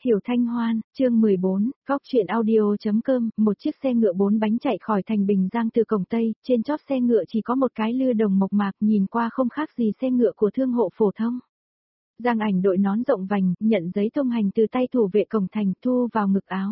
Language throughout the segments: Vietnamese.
Hiểu Thanh Hoan, chương 14, góc chuyện audio.com, một chiếc xe ngựa 4 bánh chạy khỏi thành Bình Giang từ cổng Tây, trên chóp xe ngựa chỉ có một cái lư đồng mộc mạc nhìn qua không khác gì xe ngựa của thương hộ phổ thông. Giang Ảnh đội nón rộng vành, nhận giấy thông hành từ tay thủ vệ cổng thành thu vào ngực áo.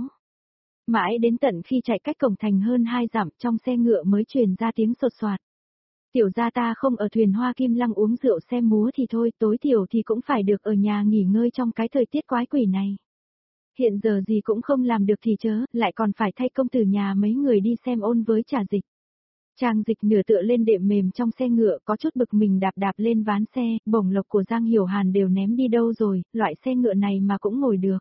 Mãi đến tận khi chạy cách cổng thành hơn 2 dặm trong xe ngựa mới truyền ra tiếng sột soạt. Tiểu gia ta không ở thuyền Hoa Kim Lăng uống rượu xem múa thì thôi, tối thiểu thì cũng phải được ở nhà nghỉ ngơi trong cái thời tiết quái quỷ này. Hiện giờ gì cũng không làm được thì chớ, lại còn phải thay công tử nhà mấy người đi xem ôn với Trà Dịch. Trang Dịch nửa tựa lên đệm mềm trong xe ngựa có chút bực mình đạp lên ván xe, bổng lộc của Giang Hiểu Hàn đều ném đi đâu rồi, loại xe ngựa này mà cũng ngồi được.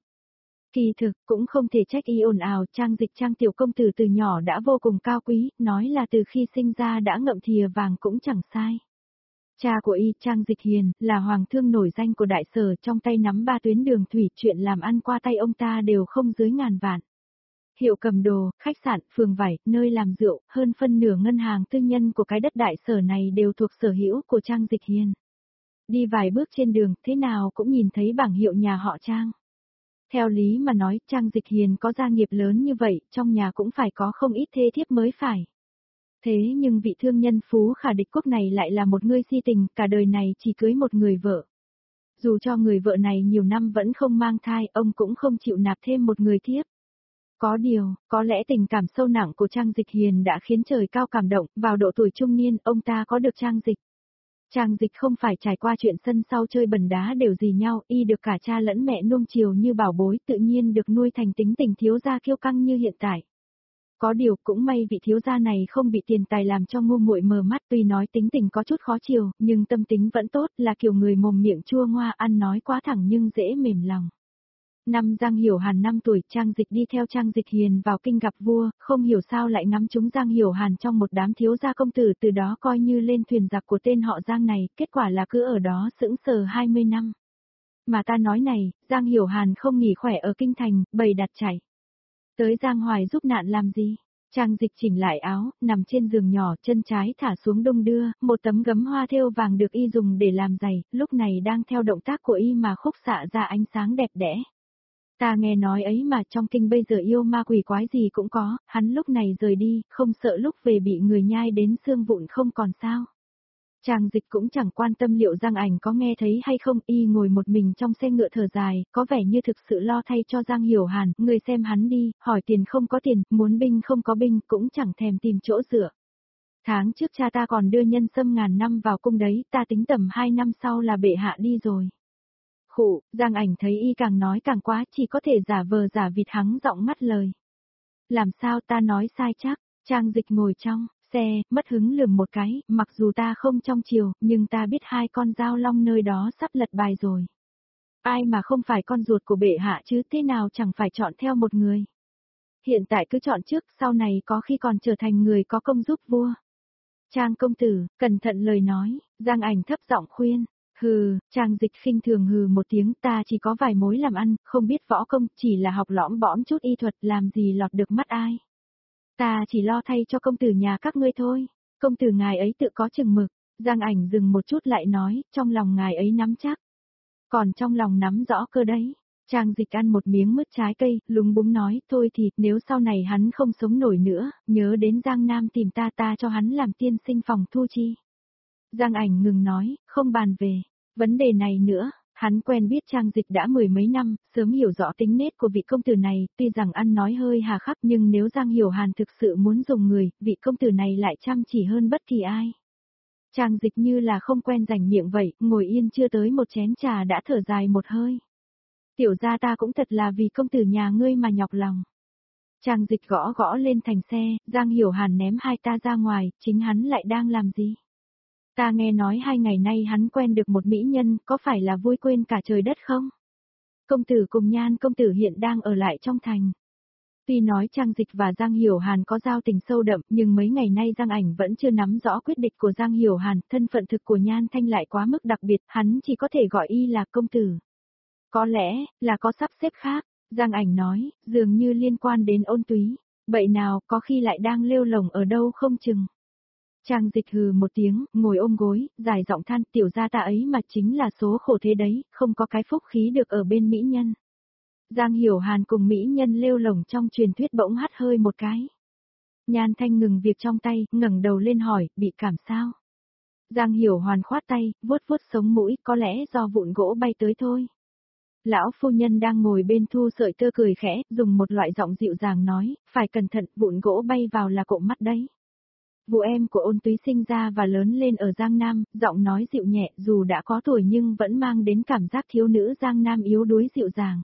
Kỳ thực, cũng không thể trách y ồn ào, Trang Dịch Trang tiểu công tử từ nhỏ đã vô cùng cao quý, nói là từ khi sinh ra đã ngậm thìa vàng cũng chẳng sai. Cha của y, Trang Dịch Hiền, là hoàng thương nổi danh của đại sở, trong tay nắm 3 tuyến đường thủy, chuyện làm ăn qua tay ông ta đều không dưới ngàn vạn. Hiệu cầm đồ, khách sạn, phường vải, nơi làm rượu, hơn phân nửa ngân hàng tư nhân của cái đất đại sở này đều thuộc sở hữu của Trang Dịch Hiền. Đi vài bước trên đường, thế nào cũng nhìn thấy bảng hiệu nhà họ Trang. Theo lý mà nói, Trang Dịch Hiền có gia nghiệp lớn như vậy, trong nhà cũng phải có không ít thê thiếp mới phải. Thế nhưng vị thương nhân Phú Khả Địch Quốc này lại là một người si tình, cả đời này chỉ cưới một người vợ. Dù cho người vợ này nhiều năm vẫn không mang thai, ông cũng không chịu nạp thêm một người thiếp. Có điều, có lẽ tình cảm sâu nặng của Trang Dịch Hiền đã khiến trời cao cảm động, vào độ tuổi trung niên, ông ta có được Trang Dịch. Trang Dịch không phải trải qua chuyện sân sau chơi bẩn đá đều gì nhau, y được cả cha lẫn mẹ nuông chiều như bảo bối, tự nhiên được nuôi thành tính tình thiếu gia kiêu căng như hiện tại. Có điều cũng may vị thiếu gia này không bị tiền tài làm cho ngu muội mờ mắt, tuy nói tính tình có chút khó chiều, nhưng tâm tính vẫn tốt, là kiểu người mồm miệng chua ngoa, ăn nói quá thẳng nhưng dễ mềm lòng. Năm Giang Hiểu Hàn 5 tuổi, Trang Dịch đi theo Trang Dịch Hiền vào kinh gặp vua, không hiểu sao lại ngắm trúng Giang Hiểu Hàn trong một đám thiếu gia công tử, từ đó coi như lên thuyền giặc của tên họ Giang này, kết quả là cứ ở đó sững sờ 20 năm. Mà ta nói này, Giang Hiểu Hàn không nghỉ khỏe ở kinh thành, bầy đặt chạy tới Giang Hoài giúp nạn làm gì? Trang Dịch chỉnh lại áo, nằm trên giường nhỏ, chân trái thả xuống đung đưa, một tấm gấm hoa thêu vàng được y dùng để làm giày, lúc này đang theo động tác của y mà khúc xạ ra ánh sáng đẹp đẽ. Ta nghe nói ấy mà trong kinh bây giờ yêu ma quỷ quái gì cũng có, hắn lúc này rời đi, không sợ lúc về bị người nhai đến xương vụn không còn sao. Trang Dịch cũng chẳng quan tâm liệu Giang Ảnh có nghe thấy hay không, y ngồi một mình trong xe ngựa thở dài, có vẻ như thực sự lo thay cho Giang Hiểu Hàn, người xem hắn đi, hỏi tiền không có tiền, muốn binh không có binh, cũng chẳng thèm tìm chỗ dựa. Tháng trước cha ta còn đưa nhân sâm ngàn năm vào cung đấy, ta tính tầm 2 năm sau là bệ hạ đi rồi. Khụ, Giang Ảnh thấy y càng nói càng quá, chỉ có thể giả vờ giả vịt hắng giọng ngắt lời. Làm sao ta nói sai chắc, Trang Dịch ngồi trong xe, mất hứng lườm một cái, mặc dù ta không trong chiều, nhưng ta biết 2 con dao long nơi đó sắp lật bài rồi. Ai mà không phải con ruột của bệ hạ chứ, thế nào chẳng phải chọn theo một người. Hiện tại cứ chọn trước, sau này có khi còn trở thành người có công giúp vua. Trang công tử, cẩn thận lời nói, Giang Ảnh thấp giọng khuyên. Hừ, Trang Dịch khinh thường hừ một tiếng, ta chỉ có vài mối làm ăn, không biết võ công, chỉ là học lõm bõm chút y thuật, làm gì lọt được mắt ai. Ta chỉ lo thay cho công tử nhà các ngươi thôi, công tử ngài ấy tự có chừng mực. Giang Ảnh dừng một chút lại nói, trong lòng ngài ấy nắm chắc. Còn trong lòng nắm rõ cơ đấy. Trang Dịch ăn một miếng mứt trái cây, lúng búng nói, thôi thì, nếu sau này hắn không sống nổi nữa, nhớ đến Giang Nam tìm ta cho hắn làm tiên sinh phòng thu chi. Giang Ảnh ngừng nói, không bàn về vấn đề này nữa, hắn quen biết Trang Dịch đã 10 mấy năm, sớm hiểu rõ tính nết của vị công tử này, tuy rằng ăn nói hơi hà khắc nhưng nếu Giang Hiểu Hàn thực sự muốn dùng người, vị công tử này lại chăm chỉ hơn bất kỳ ai. Trang Dịch như là không quen rảnh miệng vậy, ngồi yên chưa tới một chén trà đã thở dài một hơi. Tiểu gia ta cũng thật là vì công tử nhà ngươi mà nhọc lòng. Trang Dịch gõ gõ lên thành xe, Giang Hiểu Hàn ném hai ta ra ngoài, chính hắn lại đang làm gì? Ta nghe nói 2 ngày nay hắn quen được một mỹ nhân, có phải là vui quên cả trời đất không? Công tử cùng Nhan công tử hiện đang ở lại trong thành. Tuy nói Trang Dịch và Giang Hiểu Hàn có giao tình sâu đậm, nhưng mấy ngày nay Giang Ảnh vẫn chưa nắm rõ quyết định của Giang Hiểu Hàn, thân phận thực của Nhan Thanh lại quá mức đặc biệt, hắn chỉ có thể gọi y là công tử. Có lẽ, là có sắp xếp khác, Giang Ảnh nói, dường như liên quan đến Ôn Túy, vậy nào có khi lại đang lêu lổng ở đâu không chừng. Trang Dịch hừ một tiếng, ngồi ôm gối, dài giọng than, tiểu gia ta ấy mà chính là số khổ thế đấy, không có cái phúc khí được ở bên mỹ nhân. Giang Hiểu Hàn cùng mỹ nhân lêu lổng trong truyền thuyết bỗng hắt hơi một cái. Nhan Thanh ngừng việc trong tay, ngẩng đầu lên hỏi, bị cảm sao? Giang Hiểu Hoàn khoát tay, vuốt vuốt sống mũi, có lẽ do vụn gỗ bay tới thôi. Lão phu nhân đang ngồi bên thu sợi tơ cười khẽ, dùng một loại giọng dịu dàng nói, phải cẩn thận, vụn gỗ bay vào là cộm mắt đấy. Vụ em của Ôn Túy sinh ra và lớn lên ở Giang Nam, giọng nói dịu nhẹ, dù đã có tuổi nhưng vẫn mang đến cảm giác thiếu nữ Giang Nam yếu đuối dịu dàng.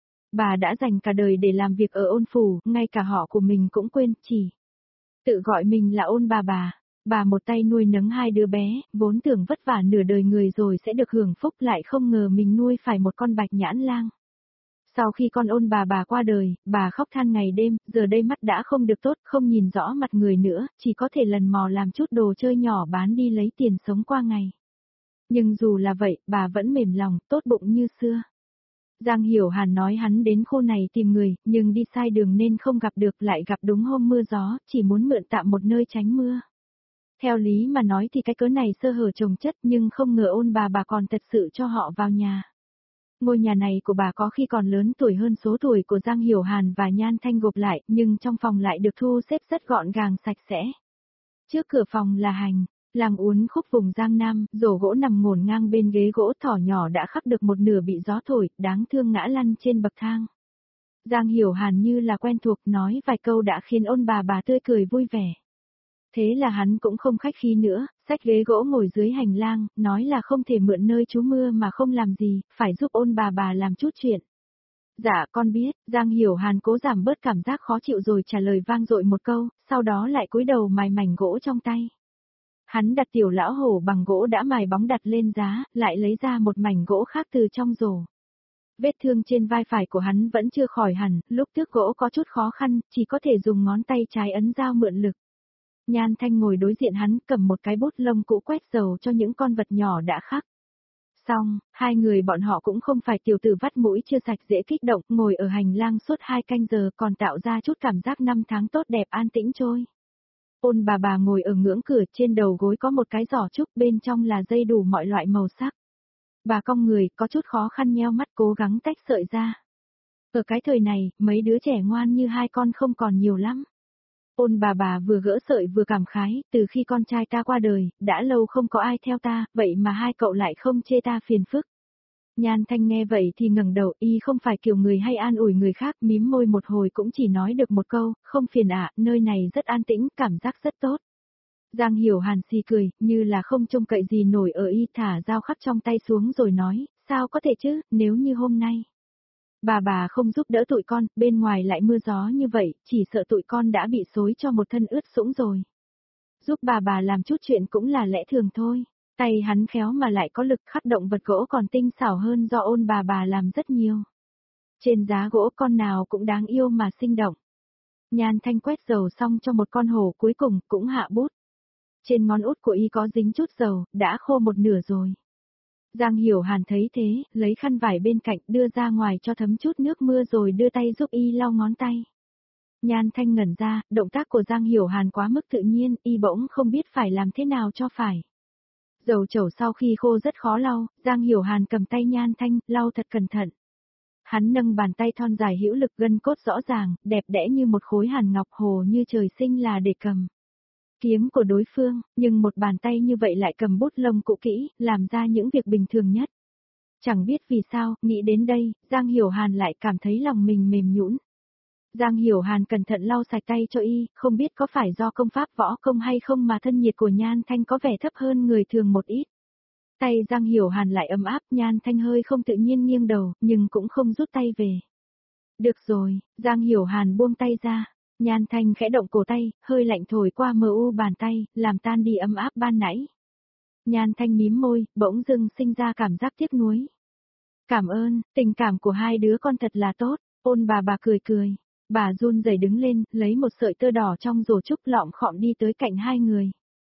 Bà đã dành cả đời để làm việc ở Ôn phủ, ngay cả họ của mình cũng quên, chỉ tự gọi mình là Ôn bà. Bà một tay nuôi nấng hai đứa bé, vốn tưởng vất vả nửa đời người rồi sẽ được hưởng phúc, lại không ngờ mình nuôi phải một con bạch nhãn lang. Sau khi con Ôn bà qua đời, bà khóc than ngày đêm, giờ đây mắt đã không được tốt, không nhìn rõ mặt người nữa, chỉ có thể lần mò làm chút đồ chơi nhỏ bán đi lấy tiền sống qua ngày. Nhưng dù là vậy, bà vẫn mềm lòng, tốt bụng như xưa. Giang Hiểu Hàn nói hắn đến khu này tìm người, nhưng đi sai đường nên không gặp được, lại gặp đúng hôm mưa gió, chỉ muốn mượn tạm một nơi tránh mưa. Theo lý mà nói thì cái cớ này sơ hở chồng chất, nhưng không ngờ Ôn bà còn thật sự cho họ vào nhà. Ngôi nhà này của bà có khi còn lớn tuổi hơn số tuổi của Giang Hiểu Hàn và Nhan Thanh gộp lại, nhưng trong phòng lại được thu xếp rất gọn gàng sạch sẽ. Trước cửa phòng là hành lang uốn khúc vùng Giang Nam, rổ gỗ nằm ngổn ngang bên ghế gỗ, thỏ nhỏ đã khắc được một nửa bị gió thổi, đáng thương ngã lăn trên bậc thang. Giang Hiểu Hàn như là quen thuộc, nói vài câu đã khiến Ôn bà tươi cười vui vẻ. Thế là hắn cũng không khách khí nữa, xách ghế gỗ ngồi dưới hành lang, nói là không thể mượn nơi trú mưa mà không làm gì, phải giúp Ôn bà làm chút chuyện. Dạ con biết, Giang Hiểu Hàn cố giảm bớt cảm giác khó chịu rồi trả lời vang dội một câu, sau đó lại cúi đầu mài mảnh gỗ trong tay. Hắn đặt tiểu lão hổ bằng gỗ đã mài bóng đặt lên giá, lại lấy ra một mảnh gỗ khác từ trong rổ. Vết thương trên vai phải của hắn vẫn chưa khỏi hẳn, lúc tước gỗ có chút khó khăn, chỉ có thể dùng ngón tay trái ấn dao mượn lực. Nhan Thanh ngồi đối diện hắn, cầm một cái bút lông cũ quét dầu cho những con vật nhỏ đã khắc. Xong, hai người bọn họ cũng không phải tiểu tử vắt mũi chưa sạch dễ kích động, ngồi ở hành lang suốt 2 canh giờ còn tạo ra chút cảm giác năm tháng tốt đẹp an tĩnh trôi. Ôn bà ngồi ở ngưỡng cửa, trên đầu gối có một cái giỏ trúc, bên trong là dây đủ mọi loại màu sắc. Bà cong người, có chút khó khăn nheo mắt cố gắng tách sợi ra. Ở cái thời này, mấy đứa trẻ ngoan như hai con không còn nhiều lắm. Ôn bà vừa gỡ sợi vừa cảm khái, từ khi con trai ta qua đời, đã lâu không có ai theo ta, vậy mà hai cậu lại không chê ta phiền phức. Nhan Thanh nghe vậy thì ngẩng đầu, y không phải kiểu người hay an ủi người khác, mím môi một hồi cũng chỉ nói được một câu, không phiền ạ, nơi này rất an tĩnh, cảm giác rất tốt. Giang Hiểu Hàn xì cười, như là không trông cậy gì nổi ở y, thả dao khắc trong tay xuống rồi nói, sao có thể chứ, nếu như hôm nay. Bà không giúp đỡ tụi con, bên ngoài lại mưa gió như vậy, chỉ sợ tụi con đã bị xối cho một thân ướt sũng rồi. Giúp bà làm chút chuyện cũng là lẽ thường thôi. Tay hắn khéo mà lại có lực, khắc động vật gỗ còn tinh xảo hơn do Ôn bà làm rất nhiều. Trên giá gỗ con nào cũng đáng yêu mà sinh động. Nhan Thanh quét dầu xong cho một con hổ cuối cùng cũng hạ bút. Trên ngón út của y có dính chút dầu, đã khô một nửa rồi. Giang Hiểu Hàn thấy thế, lấy khăn vải bên cạnh đưa ra ngoài cho thấm chút nước mưa rồi đưa tay giúp y lau ngón tay. Nhan Thanh ngẩn ra, động tác của Giang Hiểu Hàn quá mức tự nhiên, y bỗng không biết phải làm thế nào cho phải. Dầu chẩu sau khi khô rất khó lau, Giang Hiểu Hàn cầm tay Nhan Thanh, lau thật cẩn thận. Hắn nâng bàn tay thon dài hữu lực, gân cốt rõ ràng, đẹp đẽ như một khối hàn ngọc, hồ như trời sinh là để cầm kiếm của đối phương, nhưng một bàn tay như vậy lại cầm bút lông cũ kỹ, làm ra những việc bình thường nhất. Chẳng biết vì sao, nghĩ đến đây, Giang Hiểu Hàn lại cảm thấy lòng mình mềm nhũn. Giang Hiểu Hàn cẩn thận lau sạch tay cho y, không biết có phải do công pháp võ công hay không mà thân nhiệt của Nhan Thanh có vẻ thấp hơn người thường một ít. Tay Giang Hiểu Hàn lại ấm áp, Nhan Thanh hơi không tự nhiên nghiêng đầu, nhưng cũng không rút tay về. Được rồi, Giang Hiểu Hàn buông tay ra. Nhan Thanh khẽ động cổ tay, hơi lạnh thổi qua mờ u bàn tay, làm tan đi ấm áp ban nãy. Nhan Thanh mím môi, bỗng dưng sinh ra cảm giác tiếc nuối. Cảm ơn, tình cảm của hai đứa con thật là tốt. Ôn bà cười cười. Bà run rẩy đứng lên, lấy một sợi tơ đỏ trong rổ trúc lọm khọm đi tới cạnh hai người.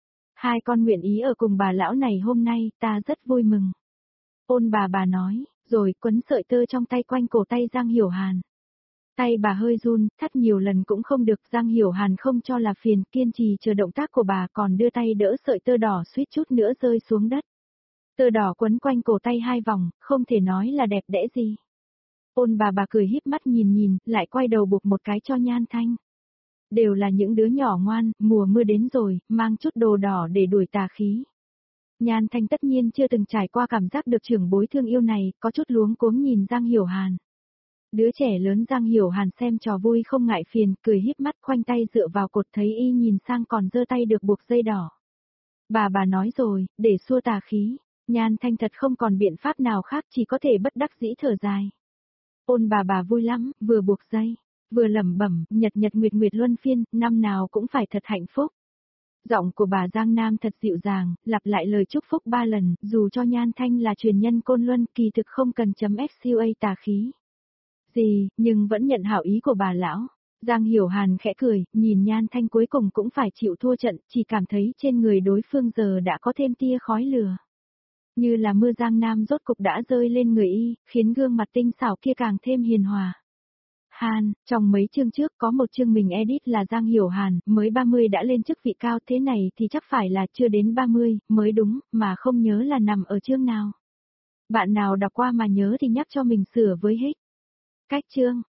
Hai con nguyện ý ở cùng bà lão này hôm nay, ta rất vui mừng. Ôn bà nói, rồi quấn sợi tơ trong tay quanh cổ tay Giang Hiểu Hàn. Tay bà hơi run, thắt nhiều lần cũng không được, Giang Hiểu Hàn không cho là phiền, kiên trì chờ động tác của bà, còn đưa tay đỡ sợi tơ đỏ suýt chút nữa rơi xuống đất. Tơ đỏ quấn quanh cổ tay hai vòng, không thể nói là đẹp đẽ gì. Ôn bà cười híp mắt nhìn, lại quay đầu buộc một cái cho Nhan Thanh. Đều là những đứa nhỏ ngoan, mùa mưa đến rồi, mang chút đồ đỏ để đuổi tà khí. Nhan Thanh tất nhiên chưa từng trải qua cảm giác được trưởng bối thương yêu này, có chút luống cuống nhìn Giang Hiểu Hàn. Đứa trẻ lớn Giang Hiểu Hàn xem trò vui không ngại phiền, cười híp mắt khoanh tay dựa vào cột thấy y nhìn sang còn giơ tay được buộc dây đỏ. Bà nói rồi, để xua tà khí, Nhan Thanh thật không còn biện pháp nào khác chỉ có thể bất đắc dĩ thở dài. Ôn bà vui lắm, vừa buộc dây, vừa lẩm bẩm, nhật nguyệt luân phiên, năm nào cũng phải thật hạnh phúc. Giọng của bà Giang Nam thật dịu dàng, lặp lại lời chúc phúc 3 lần, dù cho Nhan Thanh là truyền nhân Côn Luân, kỳ thực không cần chấm FCA tà khí. Gì, nhưng vẫn nhận hảo ý của bà lão. Giang Hiểu Hàn khẽ cười, nhìn Nhan Thanh cuối cùng cũng phải chịu thua trận, chỉ cảm thấy trên người đối phương giờ đã có thêm tia khói lửa. Như là mưa Giang Nam rốt cục đã rơi lên người y, khiến gương mặt tinh xảo kia càng thêm hiền hòa. Hàn, trong mấy chương trước có một chương mình edit là Giang Hiểu Hàn, mới 30 đã lên chức vị cao thế này thì chắc phải là chưa đến 30, mới đúng, mà không nhớ là nằm ở chương nào. Bạn nào đọc qua mà nhớ thì nhắc cho mình sửa với hết. Cách chương.